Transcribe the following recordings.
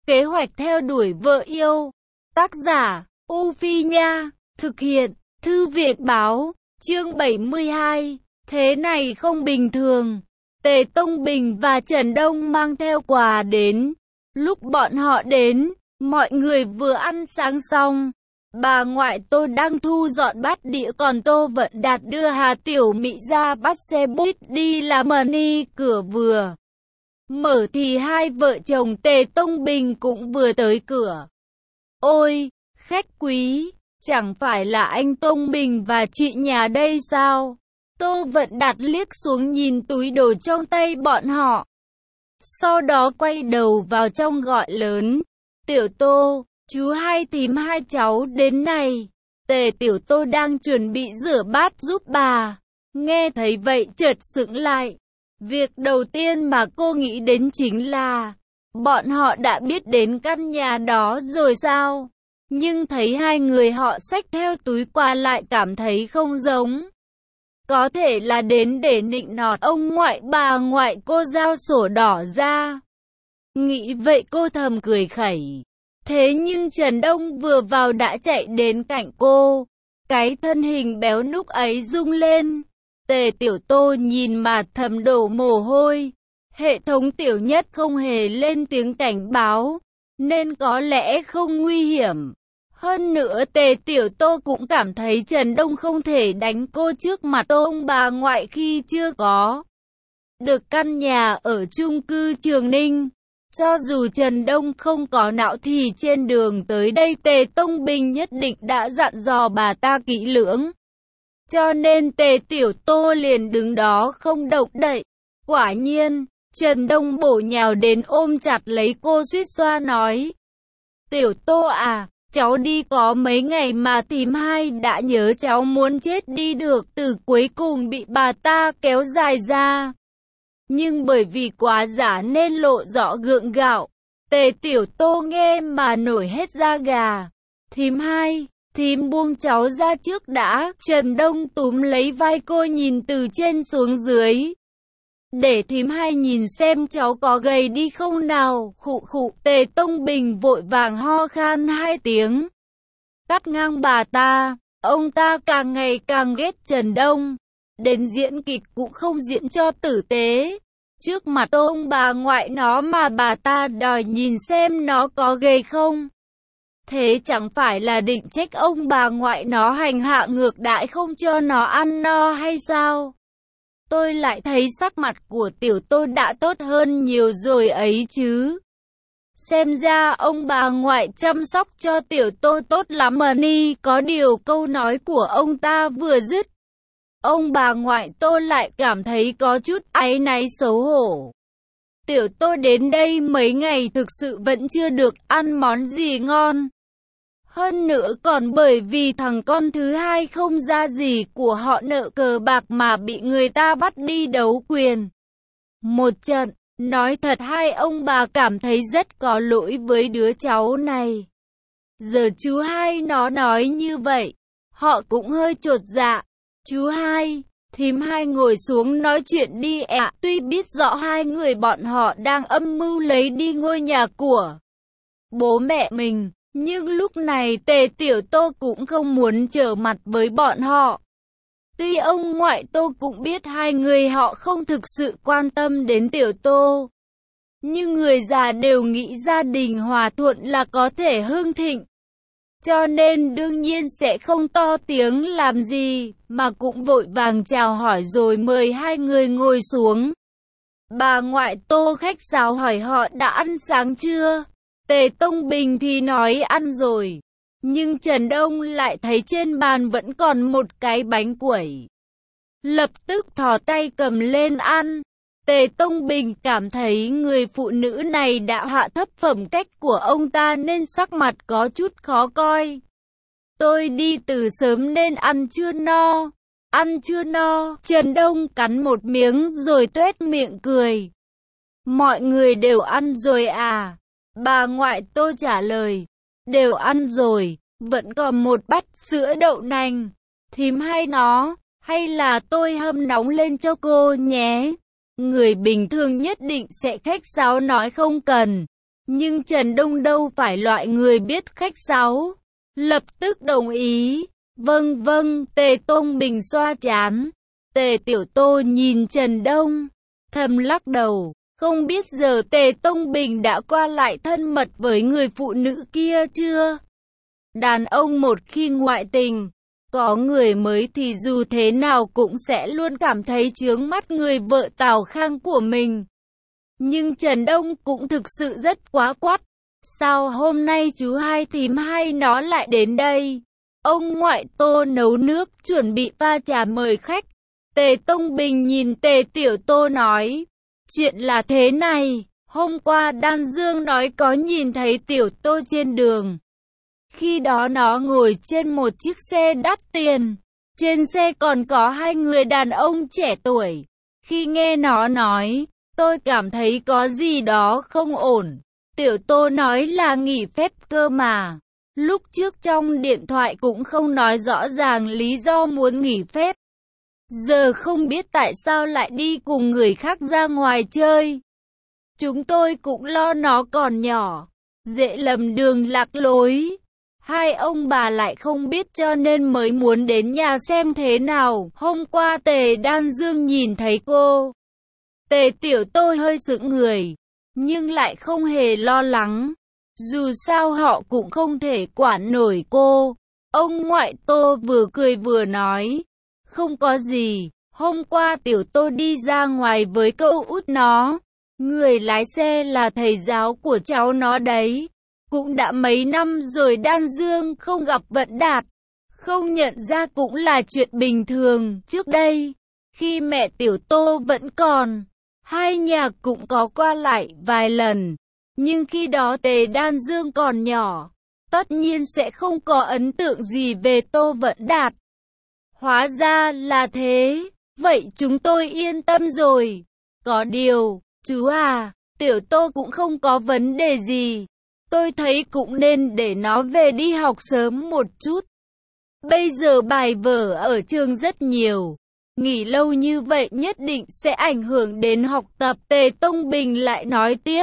Kế hoạch theo đuổi vợ yêu. Tác giả, U Phi Nha. Thực hiện, Thư viện Báo. Chương 72. Thế này không bình thường. Tề Tông Bình và Trần Đông mang theo quà đến. Lúc bọn họ đến, mọi người vừa ăn sáng xong. Bà ngoại Tô đang thu dọn bát đĩa, còn Tô Vận Đạt đưa Hà Tiểu Mị ra bắt xe buýt đi làm money. Cửa vừa mở thì hai vợ chồng Tề Tông Bình cũng vừa tới cửa. Ôi, khách quý, chẳng phải là anh Tông Bình và chị nhà đây sao? Tô Vận Đạt liếc xuống nhìn túi đồ trong tay bọn họ. Sau đó quay đầu vào trong gọi lớn. Tiểu Tô, chú hai thím hai cháu đến này. Tề Tiểu Tô đang chuẩn bị rửa bát giúp bà. Nghe thấy vậy chợt sững lại. Việc đầu tiên mà cô nghĩ đến chính là bọn họ đã biết đến căn nhà đó rồi sao? Nhưng thấy hai người họ xách theo túi quà lại cảm thấy không giống. Có thể là đến để nịnh nọt ông ngoại bà ngoại. Cô giao sổ đỏ ra. Nghĩ vậy cô thầm cười khẩy. Thế nhưng Trần Đông vừa vào đã chạy đến cạnh cô. Cái thân hình béo núc ấy rung lên. Tề Tiểu Tô nhìn mà thầm đổ mồ hôi. Hệ thống Tiểu Nhất không hề lên tiếng cảnh báo, nên có lẽ không nguy hiểm. Hơn nữa Tề Tiểu Tô cũng cảm thấy Trần Đông không thể đánh cô trước mặt ông bà ngoại khi chưa có được căn nhà ở chung cư Trường Ninh. Cho dù Trần Đông không có não thì trên đường tới đây Tề Tông Bình nhất định đã dặn dò bà ta kỹ lưỡng. Cho nên Tề Tiểu Tô liền đứng đó không động đậy. Quả nhiên, Trần Đông bổ nhào đến ôm chặt lấy cô suýt xoa nói. Tiểu Tô à, cháu đi có mấy ngày mà thím hai đã nhớ cháu muốn chết đi được. Từ cuối cùng bị bà ta kéo dài ra. Nhưng bởi vì quá giả nên lộ rõ gượng gạo. Tề Tiểu Tô nghe mà nổi hết da gà. Thím hai, thím buông cháu ra trước đã. Trần Đông túm lấy vai cô nhìn từ trên xuống dưới. Để thím hai nhìn xem cháu có gầy đi không nào. Khụ khụ. Tề Tông Bình vội vàng ho khan hai tiếng. Cắt ngang bà ta. Ông ta càng ngày càng ghét Trần Đông. Đến diễn kịch cũng không diễn cho tử tế. Trước mặt ông bà ngoại nó mà bà ta đòi nhìn xem nó có gầy không. Thế chẳng phải là định trách ông bà ngoại nó hành hạ ngược đãi không cho nó ăn no hay sao? Tôi lại thấy sắc mặt của Tiểu Tô đã tốt hơn nhiều rồi ấy chứ. Xem ra ông bà ngoại chăm sóc cho Tiểu Tô tốt lắm mà ni. Có điều câu nói của ông ta vừa dứt, ông bà ngoại Tô lại cảm thấy có chút áy náy xấu hổ. Tiểu Tô đến đây mấy ngày thực sự vẫn chưa được ăn món gì ngon. Hơn nữa còn bởi vì thằng con thứ hai không ra gì của họ nợ cờ bạc mà bị người ta bắt đi đấu quyền một trận. Nói thật hai ông bà cảm thấy rất có lỗi với đứa cháu này. Giờ chú hai nó nói như vậy, họ cũng hơi chột dạ. Chú hai, thím hai ngồi xuống nói chuyện đi ạ. Tuy biết rõ hai người bọn họ đang âm mưu lấy đi ngôi nhà của bố mẹ mình, nhưng lúc này Tề Tiểu Tô cũng không muốn trở mặt với bọn họ. Tuy ông ngoại Tô cũng biết hai người họ không thực sự quan tâm đến Tiểu Tô, nhưng người già đều nghĩ gia đình hòa thuận là có thể hưng thịnh. Cho nên đương nhiên sẽ không to tiếng làm gì, mà cũng vội vàng chào hỏi rồi mời hai người ngồi xuống. Bà ngoại Tô khách sáo hỏi họ đã ăn sáng chưa? Tề Tông Bình thì nói ăn rồi. Nhưng Trần Đông lại thấy trên bàn vẫn còn một cái bánh quẩy. Lập tức thò tay cầm lên ăn. Tề Tông Bình cảm thấy người phụ nữ này đã hạ thấp phẩm cách của ông ta nên sắc mặt có chút khó coi. Tôi đi từ sớm nên ăn chưa no. Ăn chưa no. Trần Đông cắn một miếng rồi tuét miệng cười. Mọi người đều ăn rồi à? Bà ngoại Tô trả lời. Đều ăn rồi, vẫn còn một bát sữa đậu nành. Thím hay nó, hay là tôi hâm nóng lên cho cô nhé. Người bình thường nhất định sẽ khách sáo nói không cần. Nhưng Trần Đông đâu phải loại người biết khách sáo, lập tức đồng ý. Vâng vâng, Tề Tông Bình xoa trán. Tề Tiểu Tô nhìn Trần Đông, thầm lắc đầu, không biết giờ Tề Tông Bình đã qua lại thân mật với người phụ nữ kia chưa? Đàn ông một khi ngoại tình, có người mới thì dù thế nào cũng sẽ luôn cảm thấy chướng mắt người vợ Tào Khang của mình. Nhưng Trần Đông cũng thực sự rất quá quắt. Sao hôm nay chú hai thím hai nó lại đến đây? Ông ngoại Tô nấu nước chuẩn bị pha trà mời khách. Tề Tông Bình nhìn Tề Tiểu Tô nói, chuyện là thế này, hôm qua Đan Dương nói có nhìn thấy Tiểu Tô trên đường. Khi đó nó ngồi trên một chiếc xe đắt tiền, trên xe còn có hai người đàn ông trẻ tuổi. Khi nghe nó nói, tôi cảm thấy có gì đó không ổn. Tiểu Tô nói là nghỉ phép cơ mà. Lúc trước trong điện thoại cũng không nói rõ ràng lý do muốn nghỉ phép. Giờ không biết tại sao lại đi cùng người khác ra ngoài chơi. Chúng tôi cũng lo nó còn nhỏ, dễ lầm đường lạc lối. Hai ông bà lại không biết cho nên mới muốn đến nhà xem thế nào. Hôm qua Tề Đan Dương nhìn thấy cô. Tề Tiểu Tô hơi sững người, nhưng lại không hề lo lắng. Dù sao họ cũng không thể quản nổi cô. Ông ngoại Tô vừa cười vừa nói, không có gì, hôm qua Tiểu Tô đi ra ngoài với cậu út nó. Người lái xe là thầy giáo của cháu nó đấy. Cũng đã mấy năm rồi Đan Dương không gặp Vận Đạt. Không nhận ra cũng là chuyện bình thường. Trước đây, khi mẹ Tiểu Tô vẫn còn, hai nhà cũng có qua lại vài lần. Nhưng khi đó Tề Đan Dương còn nhỏ, tất nhiên sẽ không có ấn tượng gì về Tô Vận Đạt. Hóa ra là thế, vậy chúng tôi yên tâm rồi. Có điều, chú à, Tiểu Tô cũng không có vấn đề gì. Tôi thấy cũng nên để nó về đi học sớm một chút. Bây giờ bài vở ở trường rất nhiều. Nghỉ lâu như vậy nhất định sẽ ảnh hưởng đến học tập. Tề Tông Bình lại nói tiếp.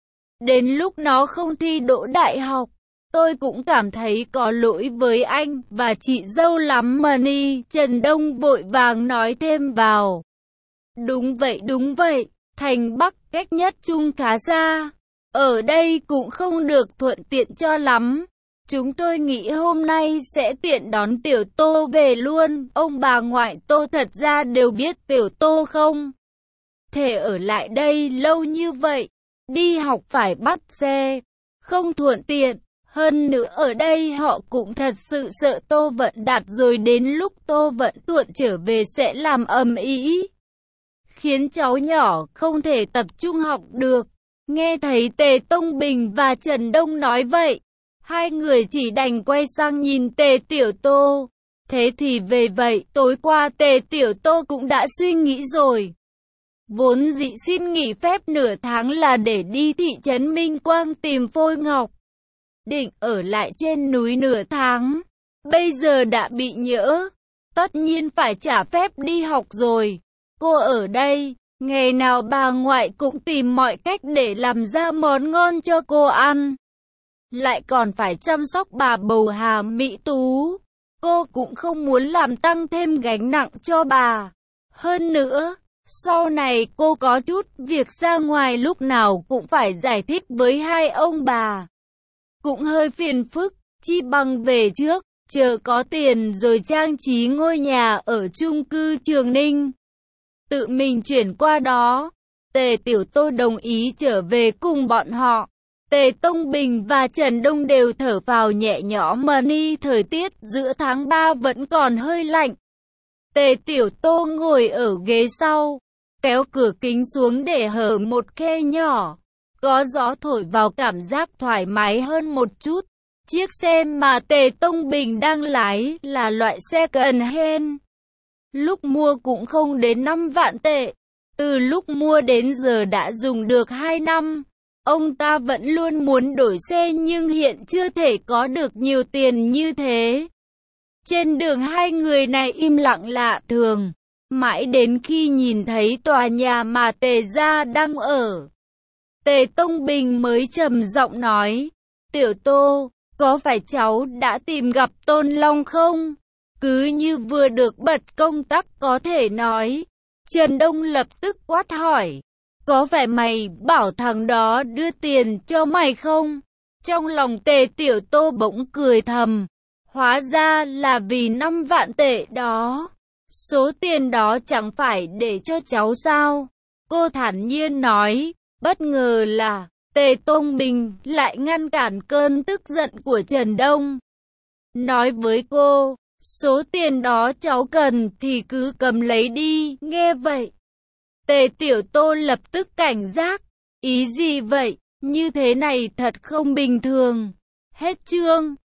Đến lúc nó không thi đỗ đại học, tôi cũng cảm thấy có lỗi với anh và chị dâu lắm mà ni. Trần Đông vội vàng nói thêm vào. Đúng vậy, thành Bắc cách nhất Trung khá xa. Ở đây cũng không được thuận tiện cho lắm. Chúng tôi nghĩ hôm nay sẽ tiện đón Tiểu Tô về luôn. Ông bà ngoại Tô thật ra đều biết Tiểu Tô không thể ở lại đây lâu như vậy. Đi học phải bắt xe, không thuận tiện. Hơn nữa ở đây họ cũng thật sự sợ Tô Vận Đạt rồi đến lúc Tô Vận Tuộn trở về sẽ làm ầm ĩ, khiến cháu nhỏ không thể tập trung học được. Nghe thấy Tề Tông Bình và Trần Đông nói vậy, hai người chỉ đành quay sang nhìn Tề Tiểu Tô. Thế thì về vậy, tối qua Tề Tiểu Tô cũng đã suy nghĩ rồi. Vốn dĩ xin nghỉ phép nửa tháng là để đi thị trấn Minh Quang tìm Phôi Ngọc. Định ở lại trên núi nửa tháng. Bây giờ đã bị nhỡ. Tất nhiên phải trả phép đi học rồi. Cô ở đây, ngày nào bà ngoại cũng tìm mọi cách để làm ra món ngon cho cô ăn. Lại còn phải chăm sóc bà bầu Hà Mỹ Tú. Cô cũng không muốn làm tăng thêm gánh nặng cho bà. Hơn nữa, sau này cô có chút việc ra ngoài lúc nào cũng phải giải thích với hai ông bà. Cũng hơi phiền phức, chi bằng về trước, chờ có tiền rồi trang trí ngôi nhà ở chung cư Trường Ninh. Tự mình chuyển qua đó. Tề Tiểu Tô đồng ý trở về cùng bọn họ. Tề Tông Bình và Trần Đông đều thở phào nhẹ nhõm mà ni thời tiết giữa tháng 3 vẫn còn hơi lạnh. Tề Tiểu Tô ngồi ở ghế sau, kéo cửa kính xuống để hở một khe nhỏ. Có gió thổi vào cảm giác thoải mái hơn một chút. Chiếc xe mà Tề Tông Bình đang lái là loại xe second hand. Lúc mua cũng không đến 5 vạn tệ. Từ lúc mua đến giờ đã dùng được 2 năm. Ông ta vẫn luôn muốn đổi xe nhưng hiện chưa thể có được nhiều tiền như thế. Trên đường hai người này im lặng lạ thường. Mãi đến khi nhìn thấy tòa nhà mà Tề gia đang ở, Tề Tông Bình mới trầm giọng nói, Tiểu Tô, có phải cháu đã tìm gặp Tôn Long không? Cứ như vừa được bật công tắc có thể nói. Trần Đông lập tức quát hỏi, có phải mày bảo thằng đó đưa tiền cho mày không? Trong lòng Tề Tiểu Tô bỗng cười thầm, hóa ra là vì 5 vạn tệ đó. Số tiền đó chẳng phải để cho cháu sao? Cô thản nhiên nói, bất ngờ là Tề Tông Bình lại ngăn cản cơn tức giận của Trần Đông. Nói với cô, số tiền đó cháu cần thì cứ cầm lấy đi, nghe vậy. Tề Tiểu Tô lập tức cảnh giác, ý gì vậy, như thế này thật không bình thường. Hết chương.